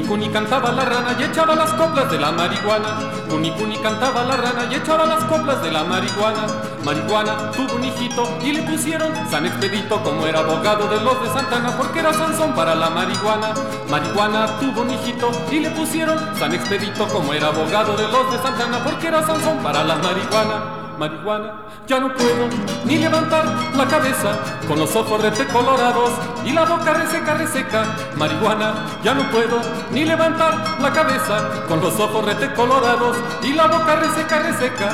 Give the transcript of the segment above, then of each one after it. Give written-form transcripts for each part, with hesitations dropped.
Cuni cantaba la rana y echaba las coplas de la marihuana. Cuni cantaba la rana y echaba las coplas de la marihuana. Marihuana tuvo un hijito y le pusieron San Expedito, como era abogado de los de Santana, porque era Sansón para la marihuana. Marihuana tuvo un hijito y le pusieron San Expedito, como era abogado de los de Santana, porque era Sansón para la marihuana. Marihuana, ya no puedo ni levantar la cabeza, con los ojos rete colorados y la boca reseca, reseca. Marihuana, ya no puedo ni levantar la cabeza, con los ojos rete colorados y la boca reseca, reseca.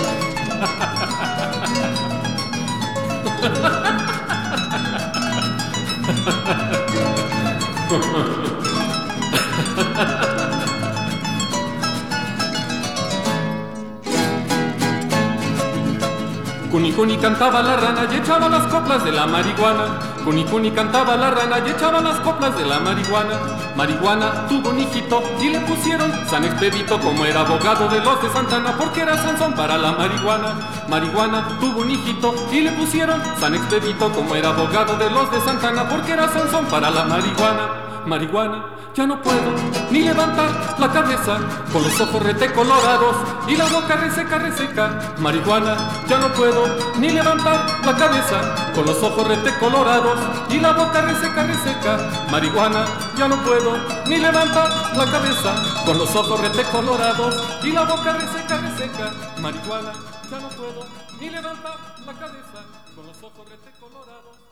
Cuni cantaba la rana y echaba las coplas de la marihuana. Cuni cantaba la rana y echaba las coplas de la marihuana. Marihuana tuvo un hijito y le pusieron San Expedito, como era abogado de los de Santana, porque era Sansón para la marihuana. Marihuana tuvo un hijito y le pusieron San Expedito, como era abogado de los de Santana, porque era Sansón para la marihuana. Marihuana, ya no puedo ni levantar la cabeza, con los ojos rete colorados y la boca reseca, reseca. Marihuana, ya no puedo ni levantar la cabeza, con los ojos rete colorados y la boca reseca, reseca. Marihuana, ya no puedo ni levantar la cabeza, con los ojos rete colorados y la boca reseca, reseca. Marihuana, ya no puedo ni levantar la cabeza, con los ojos rete colorados.